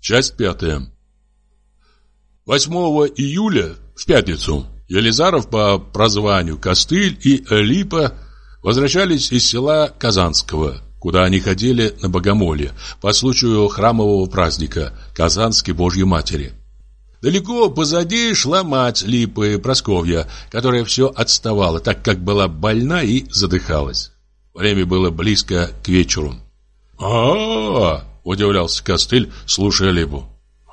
Часть 5. 8 июля, в пятницу, Елизаров по прозванию Костыль и Липа возвращались из села Казанского, куда они ходили на богомолье по случаю храмового праздника Казанской Божьей Матери. Далеко позади шла мать Липы, Просковья, которая все отставала, так как была больна и задыхалась. Время было близко к вечеру. Удивлялся Костыль, слушая Липу.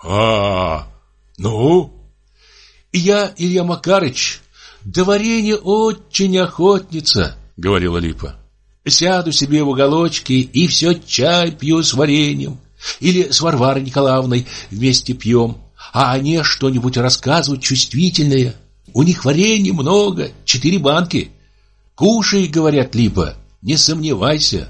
Ну? Я, Илья Макарыч, до варенья очень охотница, говорила Липа. Сяду себе в уголочке и все чай пью с вареньем. Или с Варварой Николаевной вместе пьем. А они что-нибудь рассказывают чувствительное. У них варенья много, 4 банки. Кушай, говорят, Липа, не сомневайся.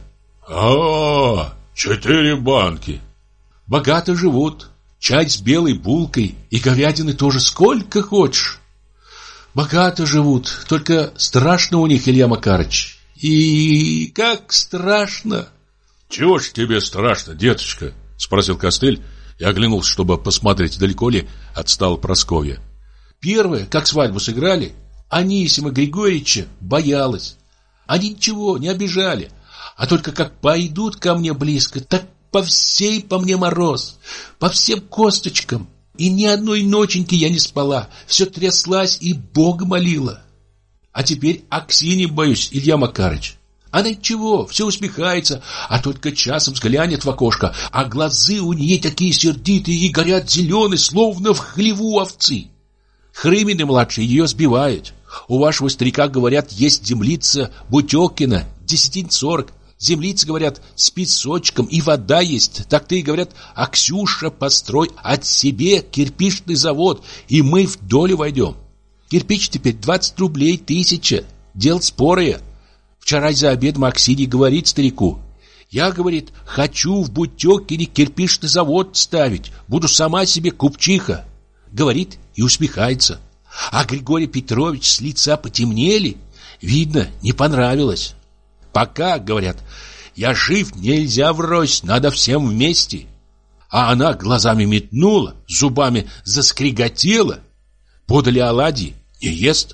4 банки. Богато живут. Чай с белой булкой и говядины тоже сколько хочешь. Богато живут, только страшно у них, Илья Макарыч. И как страшно. Чего ж тебе страшно, деточка? Спросил Костыль и оглянулся, чтобы посмотреть, далеко ли отстала Просковья. Первое, как свадьбу сыграли, Анисима Григорьевича боялась. Они ничего не обижали, а только как пойдут ко мне близко, так по всей по мне мороз, по всем косточкам. И ни одной ноченьки я не спала, все тряслась и Бога молила. А теперь Аксиньи боюсь, Илья Макарыч. Она ничего, все усмехается, а только часом взглянет в окошко, а глазы у нее такие сердитые и горят зеленые, словно в хлеву овцы. Хрымины-младший ее сбивает. У вашего старика, говорят, есть землица Бутёкина, 10-40. Землица, говорят, с песочком и вода есть. Так ты, говорят, Аксюша, построй от себе кирпичный завод, и мы в долю войдем. Кирпич теперь 20 рублей 1000. Дело спорое. Вчера за обедом Аксинья говорит старику: я, говорит, хочу в Бутёкине кирпичный завод ставить. Буду сама себе купчиха. Говорит и усмехается. А Григорий Петрович с лица потемнели. Видно, не понравилось. Пока, говорят, я жив, нельзя врозь, надо всем вместе. А она глазами метнула, зубами заскриготела. Подали оладьи, не ест.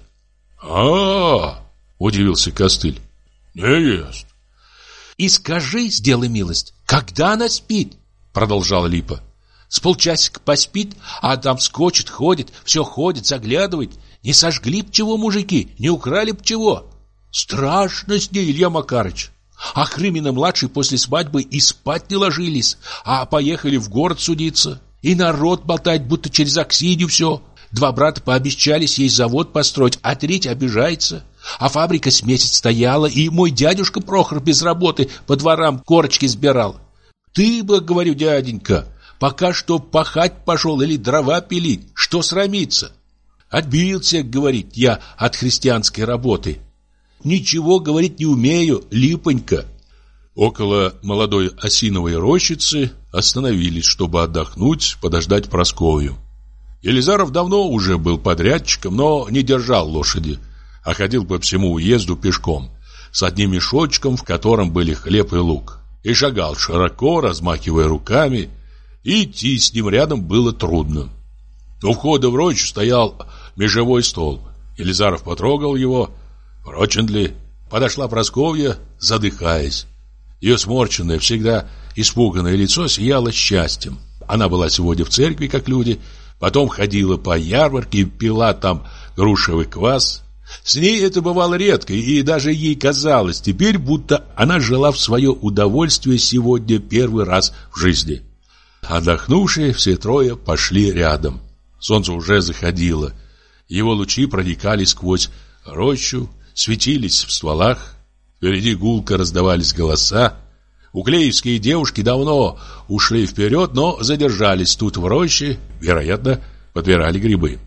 Удивился Костыль. Не ест. И скажи, сделай милость, когда она спит? Продолжала Липа. С полчасика поспит, а там скочит, ходит, все ходит, заглядывает. Не сожгли б чего мужики, не украли б чего. Страшно с ней, Илья Макарыч. А Хрымина-младший после свадьбы и спать не ложились, а поехали в город судиться. И народ болтает, будто через Аксинью все. 2 брата пообещались ей завод построить, а 3 обижается. А фабрика с месяц стояла, и мой дядюшка Прохор без работы по дворам корочки сбирал. Ты бы, говорю, дяденька, пока что пахать пошел или дрова пилить, что срамиться? Отбился, говорит, я от христианской работы. Ничего говорить не умею, Липонька. Около молодой осиновой рощицы остановились, чтобы отдохнуть, подождать Просковью. Елизаров давно уже был подрядчиком, но не держал лошади, а ходил по всему уезду пешком, с одним мешочком, в котором были хлеб и лук, и шагал широко, размахивая руками, и идти с ним рядом было трудно. У входа в рощу стоял межевой стол. Елизаров потрогал его. Прочен ли? Подошла Просковья, задыхаясь. Ее сморщенное, всегда испуганное лицо сияло счастьем. Она была сегодня в церкви, как люди, потом ходила по ярмарке и пила там грушевый квас. С ней это бывало редко, и даже ей казалось теперь, будто она жила в свое удовольствие сегодня первый раз в жизни. Отдохнувшие, все трое пошли рядом. Солнце уже заходило. Его лучи проникали сквозь рощу, светились в стволах. Впереди гулко раздавались голоса. Уклеевские девушки давно ушли вперед, но задержались тут в роще, вероятно, подбирали грибы.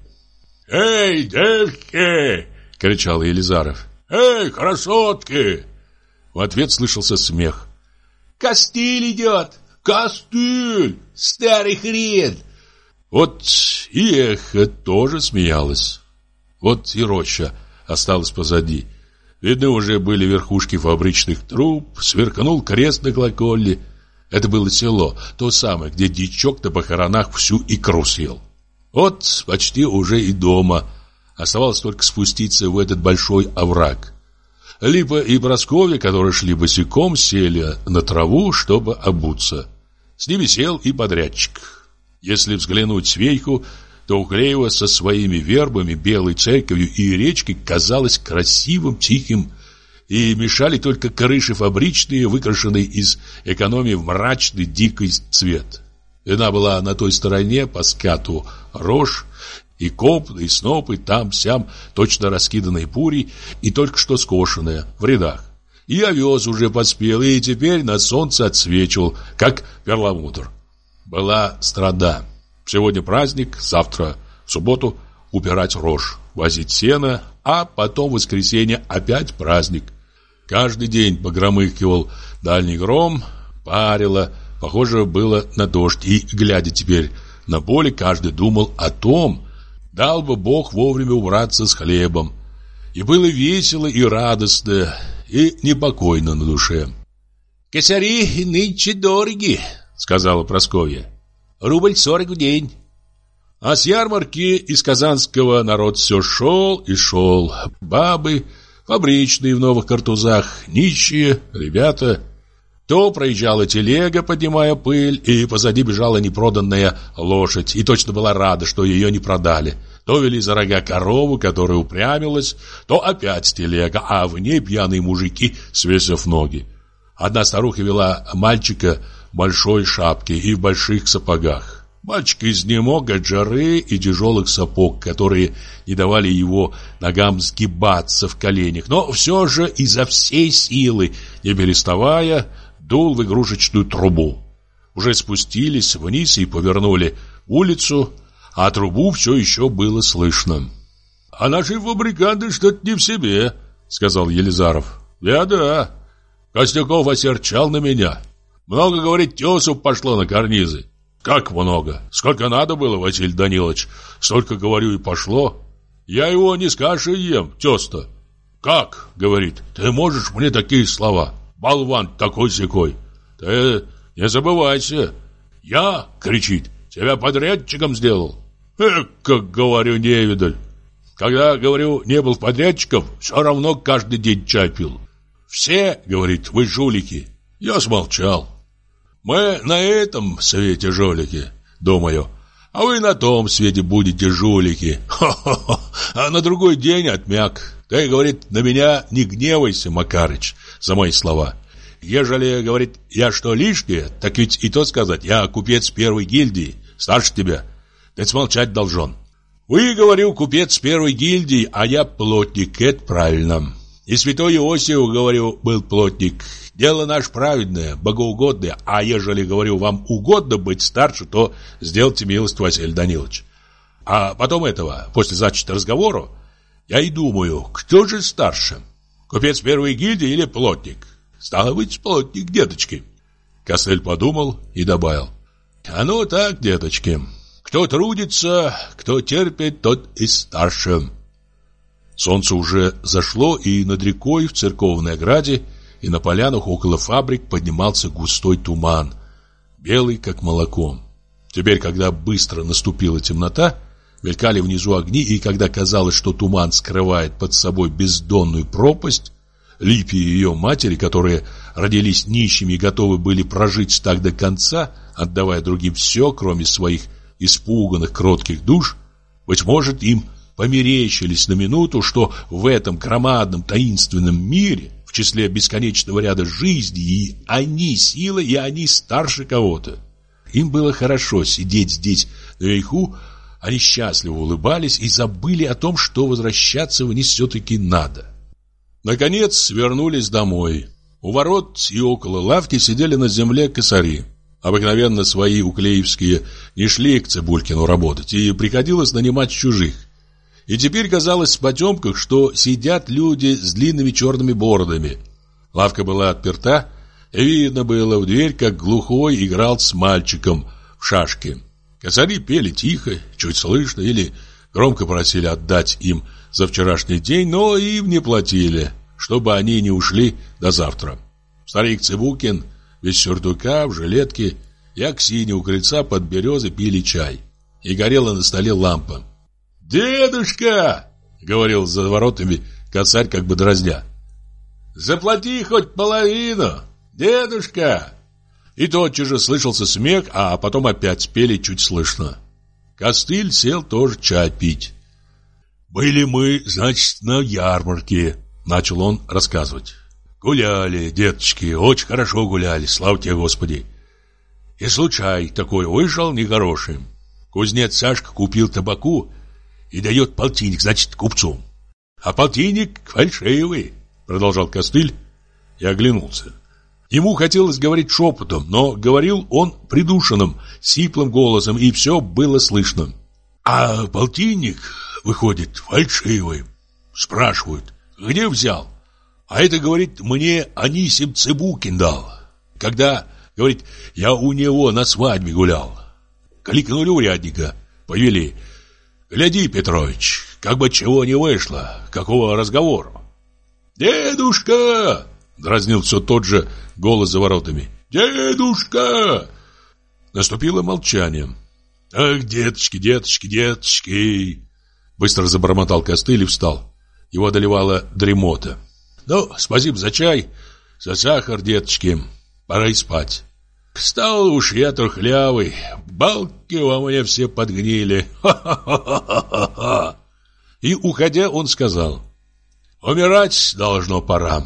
«Эй, девки!» — кричал Елизаров. «Эй, красотки!» В ответ слышался смех. «Костыль идет! Костыль! Старый хрен!» Вот и эхо тоже смеялось. Вот и роща осталась позади. Видны уже были верхушки фабричных труб, сверкнул крест на колокольне. Это было село, то самое, где дичок на похоронах всю икру съел. Вот почти уже и дома. Оставалось только спуститься в этот большой овраг. Липа и Прасковья, которые шли босиком, сели на траву, чтобы обуться. С ними сел и подрядчик. Если взглянуть сверху, то Уклеево со своими вербами, белой церковью и речкой казалось красивым, тихим, и мешали только крыши фабричные, выкрашенные из экономии в мрачный дикий цвет. Видна была на той стороне по скату рожь, и копны, и снопы, там-сям, точно раскиданные пурей, и только что скошенные, в рядах. И овес уже поспел, и теперь на солнце отсвечивал, как перламутр. Была страда. Сегодня праздник, завтра, в субботу, убирать рожь, возить сено, а потом в воскресенье опять праздник. Каждый день погромыхивал дальний гром, парило, похоже было на дождь, и, глядя теперь на поле, каждый думал о том, дал бы Бог вовремя убраться с хлебом. И было весело и радостно, и непокойно на душе. «Косари нынче дороги», — сказала Прасковья. «Рубль 40 в день». А с ярмарки из Казанского народ все шел и шел. Бабы, фабричные в новых картузах, нищие, ребята. То проезжала телега, поднимая пыль, и позади бежала непроданная лошадь, и точно была рада, что ее не продали. То вели за рога корову, которая упрямилась, то опять телега, а в ней пьяные мужики, свесив ноги. Одна старуха вела мальчика в большой шапке и в больших сапогах. Мальчик изнемог от жары и тяжелых сапог, которые не давали его ногам сгибаться в коленях, но все же изо всей силы, не переставая, дул в игрушечную трубу. Уже спустились вниз и повернули улицу, а трубу все еще было слышно. «А наши фабриканты что-то не в себе», — сказал Елизаров. «Да. Костяков осерчал на меня. Много, говорит, тесов пошло на карнизы». «Как много? Сколько надо было, Василий Данилович? Столько, говорю, и пошло. Я его не с кашей ем, тез-то». «Как?» — говорит. «Ты можешь мне такие слова? Болван такой-сякой. Ты не забывайся. Я, — кричит, — тебя подрядчиком сделал». Как, говорю, невидаль. Когда, говорю, не был подрядчиком, все равно каждый день чай пил. «Все, — говорит, — вы жулики». Я смолчал. Мы на этом свете жулики, думаю, а вы на том свете будете жулики. Хо-хо-хо. А на другой день отмяк. Ты, говорит, на меня не гневайся, Макарыч, за мои слова. Ежели, говорит, я что лишнее, так ведь и то сказать, я купец первой гильдии, старше тебя. Ты смолчать должен. Вы, говорю, купец первой гильдии, а я плотник, это правильно. И святой Иосиф, говорю, был плотник. Дело наше праведное, богоугодное. А ежели, говорю, вам угодно быть старше, то сделайте милость, Василий Данилович. А потом этого, после зачета разговора, я и думаю, кто же старше? Купец первой гильдии или плотник? Стало быть, плотник, деточки. Костыль подумал и добавил. А ну так, деточки. Кто трудится, кто терпит, тот и старше. Солнце уже зашло, и над рекой в церковной ограде и на полянах около фабрик поднимался густой туман, белый, как молоко. Теперь, когда быстро наступила темнота, мелькали внизу огни, и когда казалось, что туман скрывает под собой бездонную пропасть, Липе и ее матери, которые родились нищими и готовы были прожить так до конца, отдавая другим все, кроме своих испуганных, кротких душ, быть может, им померещились на минуту, что в этом громадном таинственном мире, в числе бесконечного ряда жизней, и они сила, и они старше кого-то. Им было хорошо сидеть здесь наверху, они счастливо улыбались и забыли о том, что возвращаться вниз все-таки надо. Наконец вернулись домой. У ворот и около лавки сидели на земле косари. Обыкновенно свои уклеевские не шли к Цыбулькину работать, и приходилось нанимать чужих. И теперь казалось в потемках, что сидят люди с длинными черными бородами. Лавка была отперта, и видно было в дверь, как глухой играл с мальчиком в шашки. Косари пели тихо, чуть слышно, или громко просили отдать им за вчерашний день, но им не платили, чтобы они не ушли до завтра. Старик Цыбулкин без сюртука, в жилетке, и Аксинья у крыльца под березой пили чай. И горела на столе лампа. «Дедушка!» — говорил за воротами косарь, как бы дразня. «Заплати хоть половину, дедушка!» И тотчас же слышался смех, а потом опять пели чуть слышно. Костыль сел тоже чай пить. «Были мы, значит, на ярмарке», — начал он рассказывать. «Гуляли, деточки, очень хорошо гуляли, слава тебе, Господи. И случай такой вышел нехороший. Кузнец Сашка купил табаку и дает полтинник, значит, купцу. А полтинник фальшивый», — продолжал Костыль и оглянулся. Ему хотелось говорить шепотом, но говорил он придушенным, сиплым голосом, и все было слышно. «А полтинник, выходит, фальшивый. Спрашивают, где взял? А это, говорит, мне Анисим Цыбукин дал. Когда, говорит, я у него на свадьбе гулял. Кликнули урядника, повели. Гляди, Петрович, как бы чего не вышло, какого разговора». «Дедушка!» — дразнил все тот же голос за воротами. «Дедушка!» Наступило молчание. «Ах, деточки, деточки, деточки!» Быстро забормотал Костыль и встал. Его одолевала дремота. «Ну, спасибо за чай, за сахар, деточки. Пора и спать. Стал уж я трухлявый, балки во мне все подгнили. Ха-ха-ха-ха-ха!» И, уходя, он сказал: «Умирать должно пора».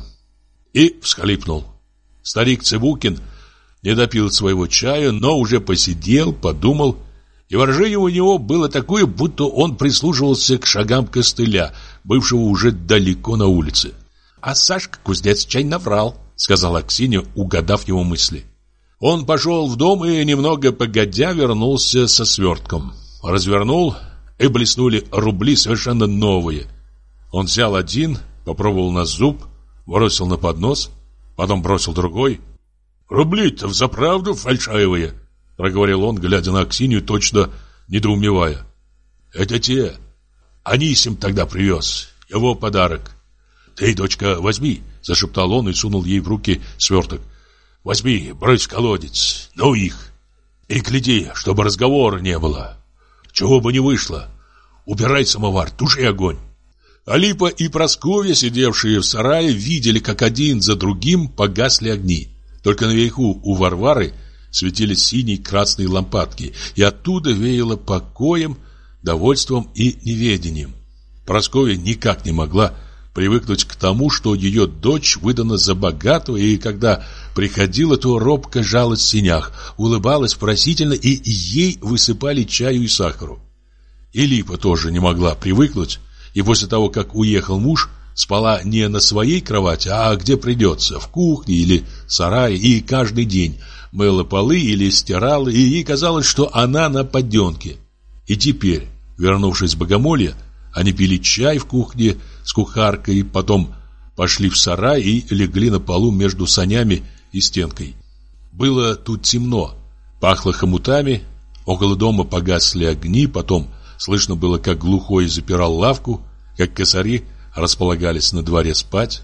И всхлипнул. Старик Цыбукин не допил своего чая, но уже посидел, подумал, и выражение у него было такое, будто он прислушивался к шагам Костыля, бывшего уже далеко на улице. «А Сашка кузнец чай наврал», — сказала Аксинья, угадав его мысли. Он пошел в дом и, немного погодя, вернулся со свертком. Развернул, и блеснули рубли совершенно новые. Он взял один, попробовал на зуб, бросил на поднос, потом бросил другой. «Рубли-то взаправду фальшивые», — проговорил он, глядя на Аксинью, точно недоумевая. «Это те. Анисим тогда привез. Его подарок. Ты, дочка, возьми», — зашептал он и сунул ей в руки сверток. «Возьми, брось в колодец. Ну их. И гляди, чтобы разговора не было. Чего бы не вышло. Убирай самовар, туши огонь». Алипа и Прасковья, сидевшие в сарае, видели, как один за другим погасли огни. Только наверху у Варвары светились синие и красные лампадки, и оттуда веяло покоем, довольством и неведением. Прасковья никак не могла привыкнуть к тому, что ее дочь выдана за богатого, и когда приходила, то робко жалась в сенях, улыбалась просительно, и ей высыпали чаю и сахару. И Липа тоже не могла привыкнуть, и после того, как уехал муж, спала не на своей кровати, а где придется, в кухне или сарае, и каждый день мыла полы или стирала, и ей казалось, что она на поденке. И теперь, вернувшись в Богомолье, они пили чай в кухне с кухаркой, потом пошли в сарай и легли на полу между санями и стенкой. Было тут темно, пахло хомутами, около дома погасли огни, потом слышно было, как глухой запирал лавку, как косари располагались на дворе спать.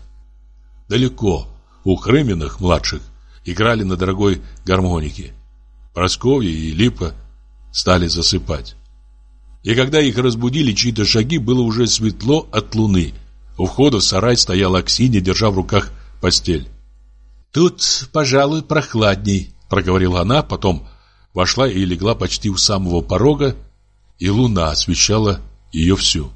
Далеко, у Хрыминых младших, играли на дорогой гармонике. Прасковья и Липа стали засыпать. И когда их разбудили чьи-то шаги, было уже светло от луны. У входа в сарай стояла Аксинья, держа в руках постель. «Тут, пожалуй, прохладней», — проговорила она, потом вошла и легла почти у самого порога, и луна освещала ее всю.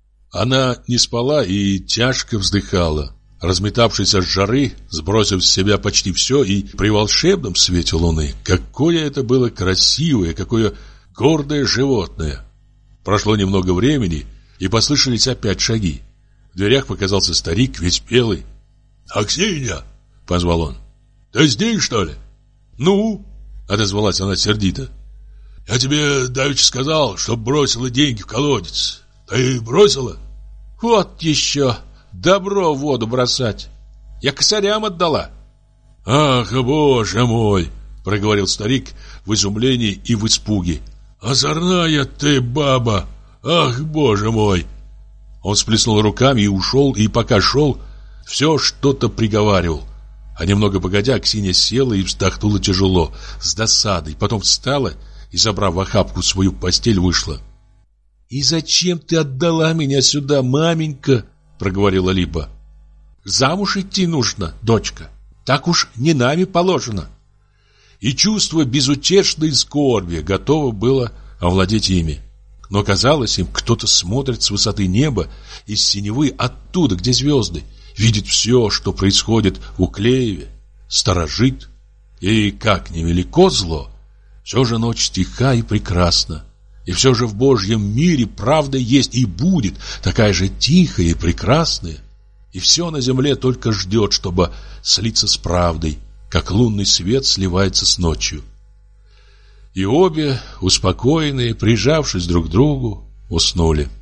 Она не спала и тяжко вздыхала, разметавшись от жары, сбросив с себя почти все, и при волшебном свете луны какое это было красивое, какое гордое животное. Прошло немного времени, и послышались опять шаги. В дверях показался старик, весь белый. «Аксинья!» — позвал он. «Ты здесь, что ли?» «Ну?» — отозвалась она сердито. «Я тебе давеча сказал, чтоб бросила деньги в колодец. Ты бросила?» «Вот еще! Добро в воду бросать! Я косарям отдала!» «Ах, боже мой!» — проговорил старик в изумлении и в испуге. «Озорная ты, баба! Ах, боже мой!» Он сплеснул руками и ушел, и пока шел, все что-то приговаривал. А немного погодя, Аксинья села и вздохнула тяжело, с досадой. Потом встала и, забрав в охапку свою постель, вышла. «И зачем ты отдала меня сюда, маменька?» — проговорила Липа. «Замуж идти нужно, дочка. Так уж не нами положено». И чувство безутешной скорби готово было овладеть ими. Но казалось им, кто-то смотрит с высоты неба, из синевы, оттуда, где звезды, видит все, что происходит в Клееве, сторожит. И как невелико зло, все же ночь тиха и прекрасна. И все же в Божьем мире правда есть и будет такая же тихая и прекрасная. И все на земле только ждет, чтобы слиться с правдой, как лунный свет сливается с ночью. И обе, успокоенные, прижавшись друг к другу, уснули.